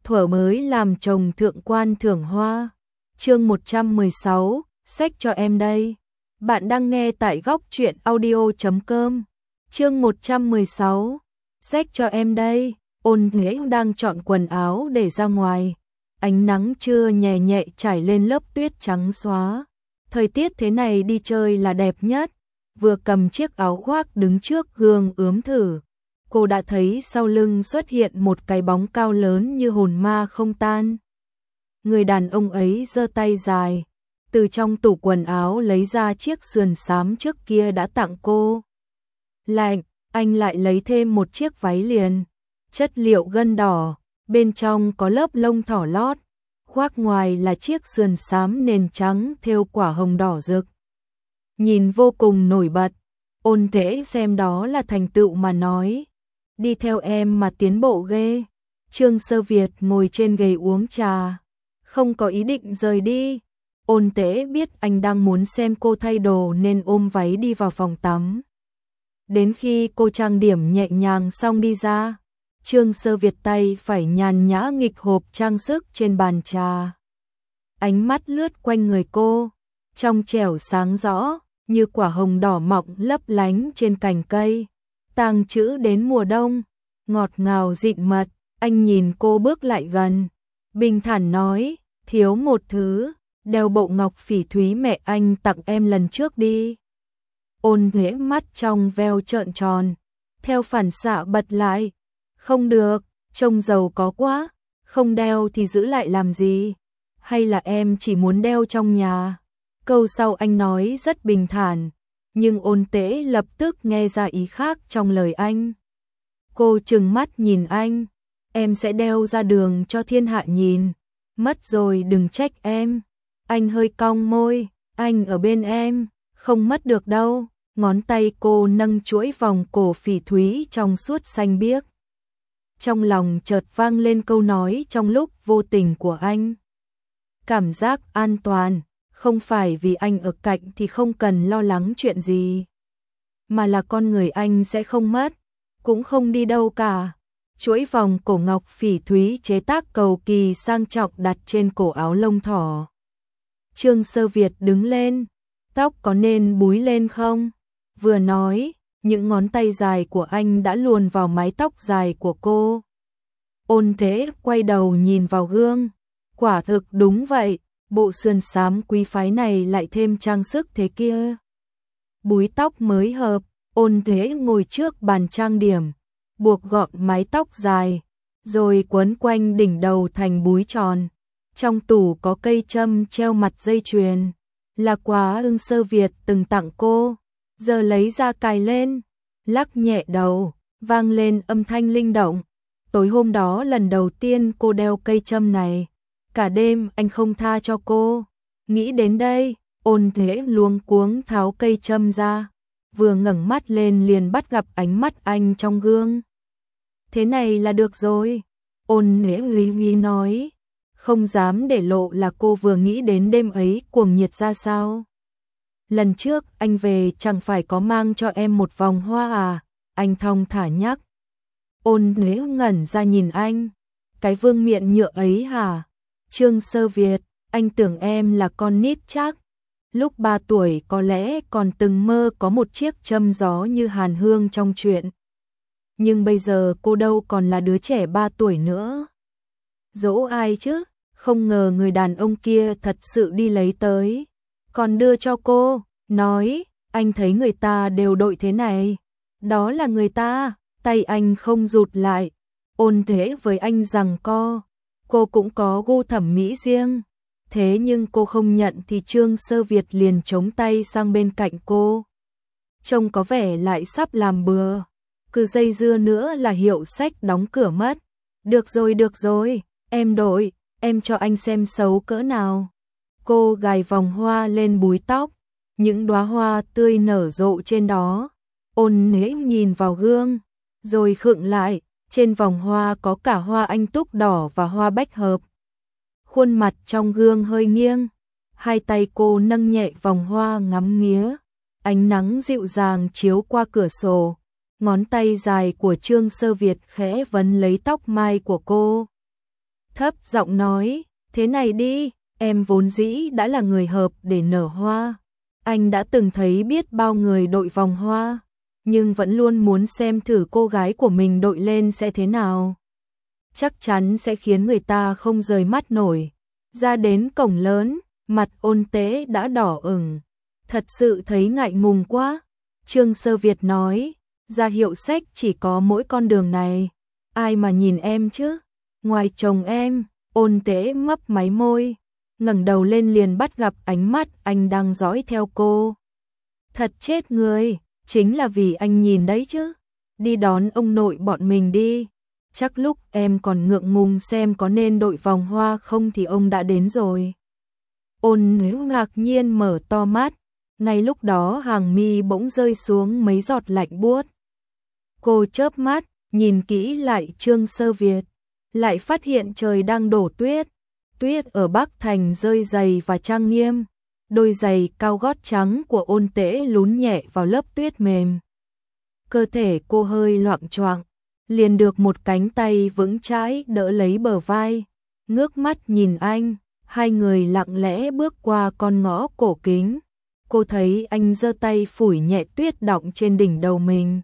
thuở mới làm chồng thượng quan thưởng hoa. Chương 116, sách cho em đây. Bạn đang nghe tại góc truyện audio.com. Chương 116, sách cho em đây. Ôn Nghĩa đang chọn quần áo để ra ngoài. Ánh nắng trưa nhẹ nhẹ trải lên lớp tuyết trắng xóa. Thời tiết thế này đi chơi là đẹp nhất. Vừa cầm chiếc áo khoác đứng trước gương ướm thử, cô đã thấy sau lưng xuất hiện một cái bóng cao lớn như hồn ma không tan. Người đàn ông ấy giơ tay dài, từ trong tủ quần áo lấy ra chiếc sườn xám trước kia đã tặng cô. Lạnh, anh lại lấy thêm một chiếc váy liền, chất liệu gân đỏ, bên trong có lớp lông thỏ lót, khoác ngoài là chiếc sườn xám nền trắng thêu quả hồng đỏ rực. Nhìn vô cùng nổi bật, Ôn Thế xem đó là thành tựu mà nói. Đi theo em mà tiến bộ ghê. Trương Sơ Việt ngồi trên ghế uống trà, không có ý định rời đi. Ôn Thế biết anh đang muốn xem cô thay đồ nên ôm váy đi vào phòng tắm. Đến khi cô trang điểm nhẹ nhàng xong đi ra, Trương Sơ Việt tay phải nhàn nhã nghịch hộp trang sức trên bàn trà. Ánh mắt lướt quanh người cô, trong trẻo sáng rõ, như quả hồng đỏ mọng lấp lánh trên cành cây. Tàng trữ đến mùa đông, ngọt ngào dịn mật. Anh nhìn cô bước lại gần, bình thản nói, thiếu một thứ, đeo bộ ngọc phỉ thúy mẹ anh tặng em lần trước đi. Ôn Nghĩa mắt trong veo trợn tròn, theo phản xạ bật lại, không được, trông giàu có quá, không đeo thì giữ lại làm gì, hay là em chỉ muốn đeo trong nhà. Câu sau anh nói rất bình thản, nhưng Ôn Tế lập tức nghe ra ý khác trong lời anh. Cô trừng mắt nhìn anh, em sẽ đeo ra đường cho thiên hạ nhìn, mất rồi đừng trách em. Anh hơi cong môi, anh ở bên em, không mất được đâu. Ngón tay cô nâng chuỗi vòng cổ phỉ thúy trong suốt xanh biếc. Trong lòng chợt vang lên câu nói trong lúc vô tình của anh. Cảm giác an toàn, không phải vì anh ở cạnh thì không cần lo lắng chuyện gì, mà là con người anh sẽ không mất, cũng không đi đâu cả. Chuỗi vòng cổ ngọc phỉ thúy chế tác cầu kỳ sang trọng đặt trên cổ áo lông thỏ. Trương Sơ Việt đứng lên, tóc có nên búi lên không? Vừa nói, những ngón tay dài của anh đã luồn vào mái tóc dài của cô. Ôn Thế quay đầu nhìn vào gương, quả thực đúng vậy, bộ sườn xám quý phái này lại thêm trang sức thế kia. Búi tóc mới hợp, Ôn Thế ngồi trước bàn trang điểm, buộc gọn mái tóc dài, rồi quấn quanh đỉnh đầu thành búi tròn. Trong tủ có cây châm treo mặt dây chuyền, là quà Ưng Sơ Việt từng tặng cô, giờ lấy ra cài lên, lắc nhẹ đầu, vang lên âm thanh linh động. Tối hôm đó lần đầu tiên cô đeo cây châm này, cả đêm anh không tha cho cô. Nghĩ đến đây, Ôn Thế luống cuống tháo cây châm ra, vừa ngẩng mắt lên liền bắt gặp ánh mắt anh trong gương. Thế này là được rồi, Ôn Thế lý nói, không dám để lộ là cô vừa nghĩ đến đêm ấy cuồng nhiệt ra sao. Lần trước anh về chẳng phải có mang cho em một vòng hoa à, anh thong thả nhắc. Ôn Thế ngẩn ra nhìn anh, cái vương miện nhựa ấy hả? Trương Sơ Việt, anh tưởng em là con nít chắc. Lúc 3 tuổi có lẽ còn từng mơ có một chiếc châm gió như Hàn Hương trong truyện. Nhưng bây giờ cô đâu còn là đứa trẻ 3 tuổi nữa. Dỗ ai chứ, không ngờ người đàn ông kia thật sự đi lấy tới, còn đưa cho cô, nói, anh thấy người ta đều đội thế này. Đó là người ta, tay anh không rụt lại. Ôn Thế với anh rằng cô cũng có gu thẩm mỹ riêng. Thế nhưng cô không nhận thì Trương Sơ Việt liền chống tay sang bên cạnh cô. Trông có vẻ lại sắp làm bừa, cứ dây dưa nữa là hiệu sách đóng cửa mất. Được rồi, em đội, em cho anh xem xấu cỡ nào. Cô gài vòng hoa lên búi tóc, những đóa hoa tươi nở rộ trên đó. Ôn Thế nhìn vào gương, rồi khựng lại, trên vòng hoa có cả hoa anh túc đỏ và hoa bách hợp. Khuôn mặt trong gương hơi nghiêng, hai tay cô nâng nhẹ vòng hoa ngắm nghía. Ánh nắng dịu dàng chiếu qua cửa sổ, ngón tay dài của Trương Sơ Việt khẽ vấn lấy tóc mai của cô. thấp giọng nói, thế này đi, em vốn dĩ đã là người hợp để nở hoa. Anh đã từng thấy biết bao người đội vòng hoa, nhưng vẫn luôn muốn xem thử cô gái của mình đội lên sẽ thế nào. Chắc chắn sẽ khiến người ta không rời mắt nổi. Ra đến cổng lớn, mặt Ôn Tế đã đỏ ửng. Thật sự thấy ngại ngùng quá. Trương Sơ Việt nói, ra hiệu sách chỉ có mỗi con đường này. Ai mà nhìn em chứ? Ngoài chồng em. Ôn Tế mấp máy môi, ngẩng đầu lên liền bắt gặp ánh mắt anh đang dõi theo cô. Thật chết người, chính là vì anh nhìn đấy chứ. Đi đón ông nội bọn mình đi. Chắc lúc em còn ngượng ngùng xem có nên đội vòng hoa không thì ông đã đến rồi. Ôn Nữ ngạc nhiên mở to mắt, ngay lúc đó hàng mi bỗng rơi xuống mấy giọt lạnh buốt. Cô chớp mắt, nhìn kỹ lại Trương Sơ Việt, lại phát hiện trời đang đổ tuyết. Tuyết ở Bắc Thành rơi dày và trang nghiêm, đôi giày cao gót trắng của Ôn Tế lún nhẹ vào lớp tuyết mềm. Cơ thể cô hơi loạng choạng, liền được một cánh tay vững chãi đỡ lấy bờ vai, ngước mắt nhìn anh, hai người lặng lẽ bước qua con ngõ cổ kính. Cô thấy anh giơ tay phủi nhẹ tuyết đọng trên đỉnh đầu mình.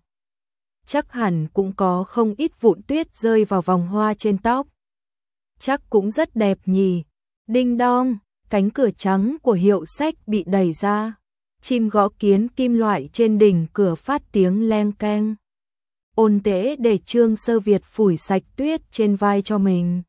Chắc hẳn cũng có không ít vụn tuyết rơi vào vòng hoa trên tóc. Chắc cũng rất đẹp nhỉ. Đinh đong, cánh cửa trắng của hiệu sách bị đẩy ra. Chim gõ kiến kim loại trên đỉnh cửa phát tiếng leng keng. Ôn Tế để Trương Sơ Việt phủi sạch tuyết trên vai cho mình.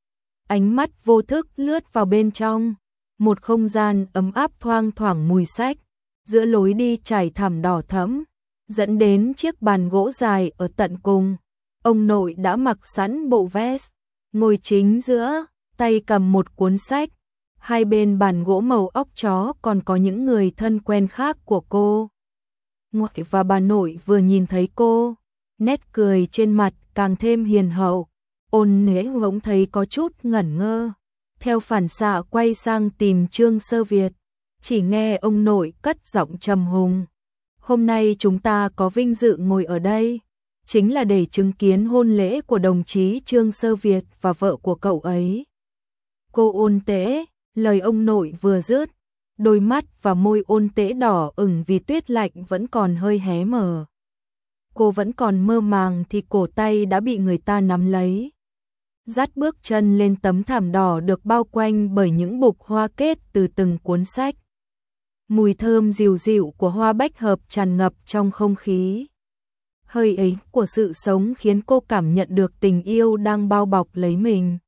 Ánh mắt vô thức lướt vào bên trong. Một không gian ấm áp thoang thoảng mùi sách. Giữa lối đi trải thảm đỏ thẫm, dẫn đến chiếc bàn gỗ dài ở tận cùng. Ông nội đã mặc sẵn bộ vest, ngồi chính giữa, tay cầm một cuốn sách. Hai bên bàn gỗ màu óc chó còn có những người thân quen khác của cô. Ngoại và bà nội vừa nhìn thấy cô, nét cười trên mặt càng thêm hiền hậu. Ôn Nế bỗng thấy có chút ngẩn ngơ, theo phản xạ quay sang tìm Trương Sơ Việt, chỉ nghe ông nội cất giọng trầm hùng. Hôm nay chúng ta có vinh dự ngồi ở đây, chính là để chứng kiến hôn lễ của đồng chí Trương Sơ Việt và vợ của cậu ấy. Cô Ôn Tế, lời ông nội vừa dứt, đôi mắt và môi Ôn Tế đỏ ửng vì tuyết lạnh vẫn còn hơi hé mở. Cô vẫn còn mơ màng thì cổ tay đã bị người ta nắm lấy. Dắt bước chân lên tấm thảm đỏ được bao quanh bởi những bục hoa kết từ từng cuốn sách. Mùi thơm dịu dịu của hoa bách hợp tràn ngập trong không khí. Hơi ấy của sự sống khiến cô cảm nhận được tình yêu đang bao bọc lấy mình.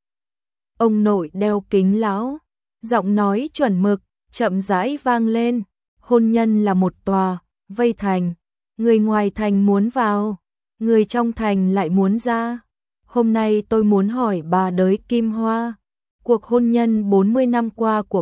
Ông nội đeo kính lão, giọng nói chuẩn mực, chậm rãi vang lên. Hôn nhân là một tòa, vây thành. Người ngoài thành muốn vào, người trong thành lại muốn ra. Hôm nay tôi muốn hỏi bà Đới Kim Hoa, cuộc hôn nhân 40 năm qua của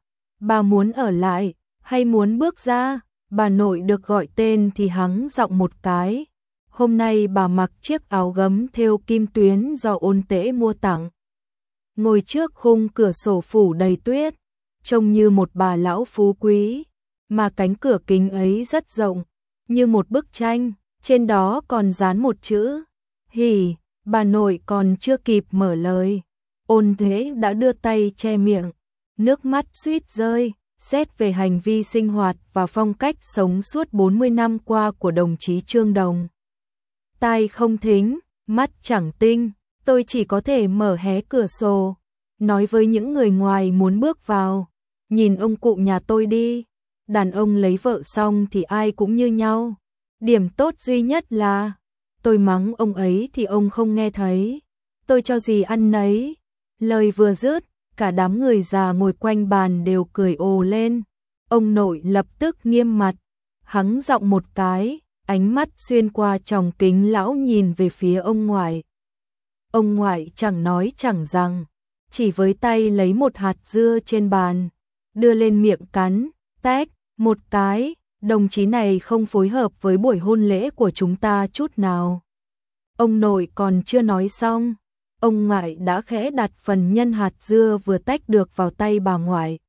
bà muốn ở lại hay muốn bước ra? Bà nội được gọi tên thì hắng giọng một cái. Hôm nay bà mặc chiếc áo gấm thêu kim tuyến do Ôn Tế mua tặng. Ngồi trước khung cửa sổ phủ đầy tuyết, trông như một bà lão phú quý, mà cánh cửa kính ấy rất rộng, như một bức tranh, trên đó còn dán một chữ hỉ. Bà nội còn chưa kịp mở lời, Ôn Tế đã đưa tay che miệng, nước mắt suýt rơi. Xét về hành vi sinh hoạt và phong cách sống suốt 40 năm qua của đồng chí Trương Đồng. Tai không thính, mắt chẳng tinh, tôi chỉ có thể mở hé cửa sổ, nói với những người ngoài muốn bước vào, nhìn ông cụ nhà tôi đi, đàn ông lấy vợ xong thì ai cũng như nhau. Điểm tốt duy nhất là, tôi mắng ông ấy thì ông không nghe thấy, tôi cho gì ăn nấy. Lời vừa dứt, cả đám người già ngồi quanh bàn đều cười ồ lên. Ông nội lập tức nghiêm mặt, hắng giọng một cái, ánh mắt xuyên qua tròng kính lão nhìn về phía ông ngoại. Ông ngoại chẳng nói chẳng rằng, chỉ với tay lấy một hạt dưa trên bàn, đưa lên miệng cắn, tách một cái. Đồng chí này không phối hợp với buổi hôn lễ của chúng ta chút nào. Ông nội còn chưa nói xong, ông ngoại đã khẽ đặt phần nhân hạt dưa vừa tách được vào tay bà ngoại.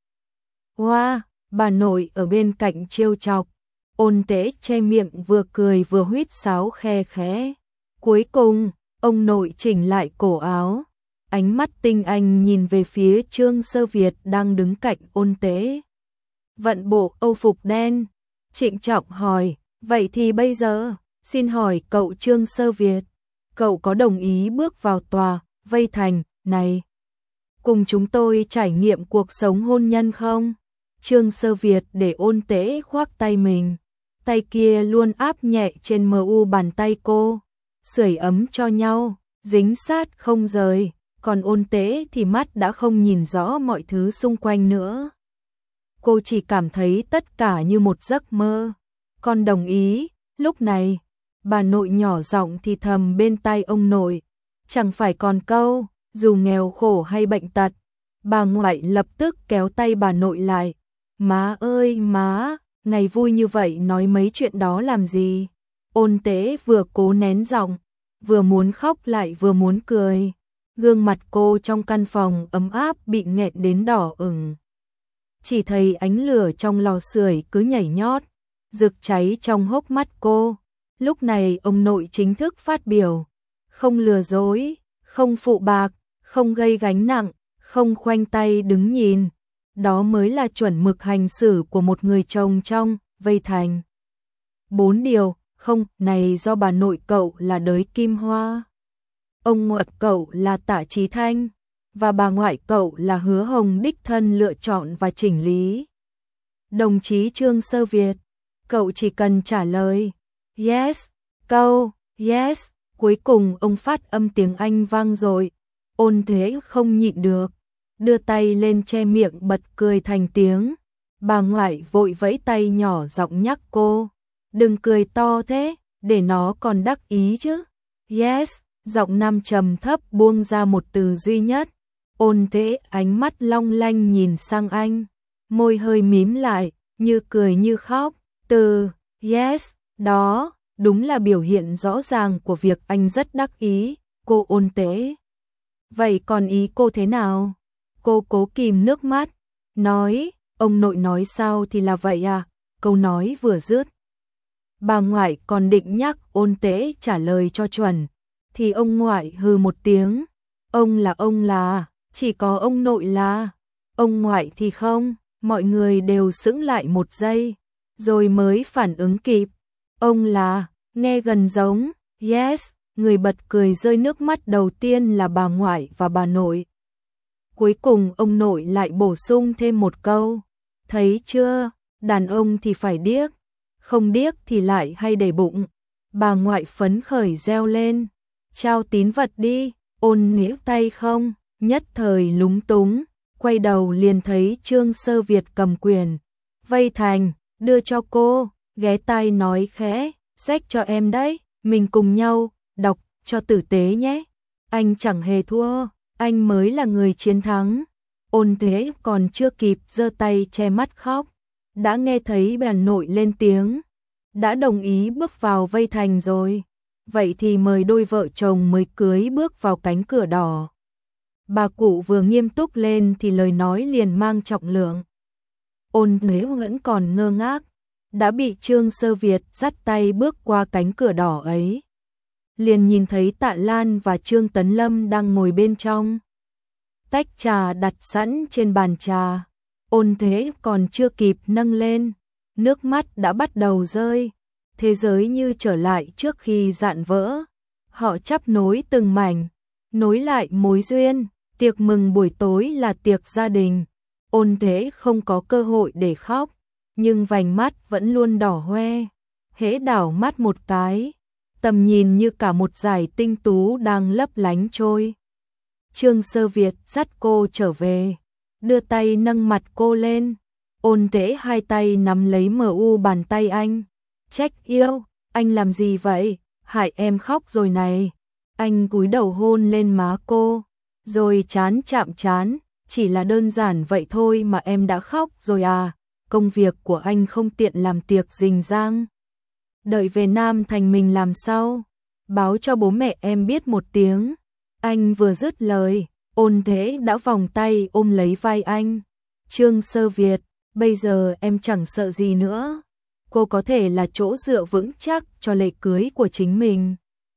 Hoa, bà nội ở bên cạnh trêu chọc. Ôn Tế che miệng vừa cười vừa huýt sáo khe khẽ. Cuối cùng, ông nội chỉnh lại cổ áo, ánh mắt tinh anh nhìn về phía Trương Sơ Việt đang đứng cạnh Ôn Tế. Vận bộ Âu phục đen, trịnh trọng hỏi, vậy thì bây giờ, xin hỏi cậu Trương Sơ Việt, cậu có đồng ý bước vào tòa Vây Thành này, cùng chúng tôi trải nghiệm cuộc sống hôn nhân không? Trương Sơ Việt để Ôn Tế khoác tay mình, tay kia luôn áp nhẹ trên mu bàn tay cô, sưởi ấm cho nhau, dính sát không rời, còn Ôn Tế thì mắt đã không nhìn rõ mọi thứ xung quanh nữa. Cô chỉ cảm thấy tất cả như một giấc mơ. Con đồng ý. Lúc này, bà nội nhỏ giọng thì thầm bên tai ông nội, chẳng phải còn câu, dù nghèo khổ hay bệnh tật. Bà ngoại lập tức kéo tay bà nội lại. Má ơi má, ngày vui như vậy nói mấy chuyện đó làm gì? Ôn Tế vừa cố nén giọng, vừa muốn khóc lại vừa muốn cười. Gương mặt cô trong căn phòng ấm áp bị nghẹn đến đỏ ửng. Chỉ thấy ánh lửa trong lò sưởi cứ nhảy nhót, rực cháy trong hốc mắt cô. Lúc này ông nội chính thức phát biểu, không lừa dối, không phụ bạc, không gây gánh nặng, không khoanh tay đứng nhìn. Đó mới là chuẩn mực hành xử của một người chồng trong Vây Thành. 4 điều không này do bà nội cậu là Đới Kim Hoa, ông ngoại cậu là Tạ Chí Thanh, và bà ngoại cậu là Hứa Hồng đích thân lựa chọn và chỉnh lý. Đồng chí Trương Sơ Việt, cậu chỉ cần trả lời yes, câu yes. Cuối cùng ông phát âm tiếng Anh vang rồi. Ôn Thế không nhịn được, đưa tay lên che miệng bật cười thành tiếng. Bà ngoại vội vẫy tay nhỏ giọng nhắc cô, đừng cười to thế, để nó còn đắc ý chứ. Yes, giọng nam trầm thấp buông ra một từ duy nhất. Ôn Thế ánh mắt long lanh nhìn sang anh, môi hơi mím lại, như cười như khóc. Từ yes đó đúng là biểu hiện rõ ràng của việc anh rất đắc ý. Cô Ôn Tế, vậy còn ý cô thế nào? Cô cố kìm nước mắt, nói, ông nội nói sao thì là vậy à? Câu nói vừa dứt, bà ngoại còn định nhắc Ôn Tế trả lời cho chuẩn, thì ông ngoại hừ một tiếng. Ông là, chỉ có ông nội là, ông ngoại thì không. Mọi người đều sững lại một giây, rồi mới phản ứng kịp. Ông là, nghe gần giống, yes. Người bật cười rơi nước mắt đầu tiên là bà ngoại và bà nội. Cuối cùng ông nội lại bổ sung thêm một câu, thấy chưa, đàn ông thì phải điếc, không điếc thì lại hay để bụng. Bà ngoại phấn khởi reo lên, trao tín vật đi. Ôn níu tay không, nhất thời lúng túng, quay đầu liền thấy Trương Sơ Việt cầm quyền Vây Thành, đưa cho cô, ghé tai nói khẽ, sách cho em đấy, mình cùng nhau đọc cho tử tế nhé. Anh chẳng hề thua, anh mới là người chiến thắng. Ôn Thế còn chưa kịp giơ tay che mắt khóc, đã nghe thấy bà nội lên tiếng, đã đồng ý bước vào Vây Thành rồi, vậy thì mời đôi vợ chồng mới cưới bước vào cánh cửa đỏ. Bà cụ vừa nghiêm túc lên thì lời nói liền mang trọng lượng. Ôn Thế vẫn còn ngơ ngác, đã bị Trương Sơ Việt dắt tay bước qua cánh cửa đỏ ấy. Liền nhìn thấy Tạ Lan và Trương Tấn Lâm đang ngồi bên trong. Tách trà đặt sẵn trên bàn trà. Ôn Thế còn chưa kịp nâng lên, nước mắt đã bắt đầu rơi. Thế giới như trở lại trước khi dạn vỡ. Họ chắp nối từng mảnh, nối lại mối duyên. Tiệc mừng buổi tối là tiệc gia đình. Ôn Thế không có cơ hội để khóc, nhưng vành mắt vẫn luôn đỏ hoe. Hễ đảo mắt một cái, tầm nhìn như cả một dải tinh tú đang lấp lánh trôi. Trương Sơ Việt dắt cô trở về, đưa tay nâng mặt cô lên. Ôn Thế hai tay nắm lấy mu bàn tay anh. Trách yêu, anh làm gì vậy? Hại em khóc rồi này. Anh cúi đầu hôn lên má cô, rồi trán chạm trán. Chỉ là đơn giản vậy thôi mà em đã khóc rồi à? Công việc của anh không tiện làm tiệc rình rang. Đợi về Nam Thành mình làm sau, báo cho bố mẹ em biết một tiếng. Anh vừa dứt lời, Ôn Thế đã vòng tay ôm lấy vai anh. Trương Sơ Việt, bây giờ em chẳng sợ gì nữa. Cô có thể là chỗ dựa vững chắc cho lễ cưới của chính mình.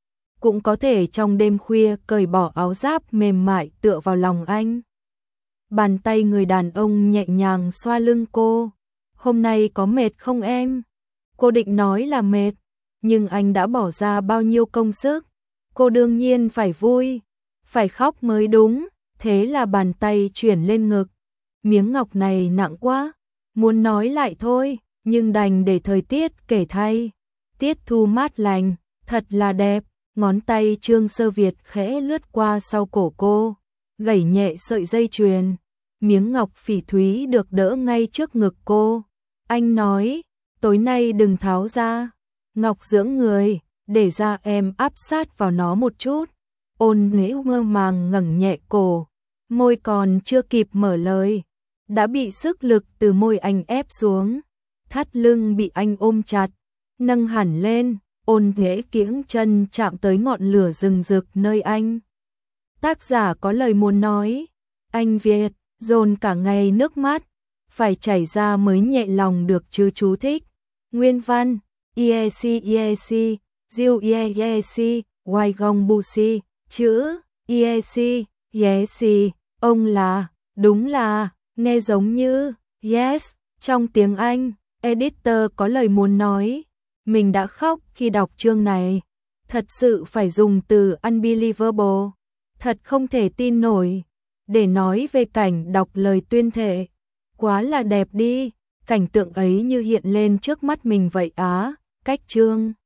cũng có thể trong đêm khuya cởi bỏ áo giáp mềm mại tựa vào lòng anh. Bàn tay người đàn ông nhẹ nhàng xoa lưng cô. Hôm nay có mệt không em? Cô định nói là mệt, nhưng anh đã bỏ ra bao nhiêu công sức. Cô đương nhiên phải vui, phải khóc mới đúng. Thế là bàn tay chuyển lên ngực. Miếng ngọc này nặng quá, muốn nói lại thôi, nhưng đành để thời tiết kể thay. Tiết thu mát lành, thật là đẹp. Ngón tay Trương Sơ Việt khẽ lướt qua sau cổ cô, gảy nhẹ sợi dây chuyền. Miếng ngọc phỉ thúy được đỡ ngay trước ngực cô. Anh nói, tối nay đừng tháo ra. Ngọc dưỡng người, để ra em áp sát vào nó một chút. Ôn Nễ mơ màng ngẩng nhẹ cổ, môi còn chưa kịp mở lời, đã bị sức lực từ môi anh ép xuống. Thắt lưng bị anh ôm chặt, nâng hẳn lên. Ôn Nễ kiễng chân chạm tới ngọn lửa rừng rực nơi anh. Tác giả có lời muốn nói, anh Việt, dồn cả ngày nước mắt, phải chảy ra mới nhẹ lòng được chứ chú thích. Nguyên văn, IEC, Diêu IEC, Hoài Gong Busi, chữ, IEC, yes, ông là, đúng là, nghe giống như, yes, trong tiếng Anh. Editor có lời muốn nói, mình đã khóc khi đọc chương này, thật sự phải dùng từ unbelievable, thật không thể tin nổi, để nói về cảnh đọc lời tuyên thệ. Quá là đẹp đi, cảnh tượng ấy như hiện lên trước mắt mình vậy á. Cách chương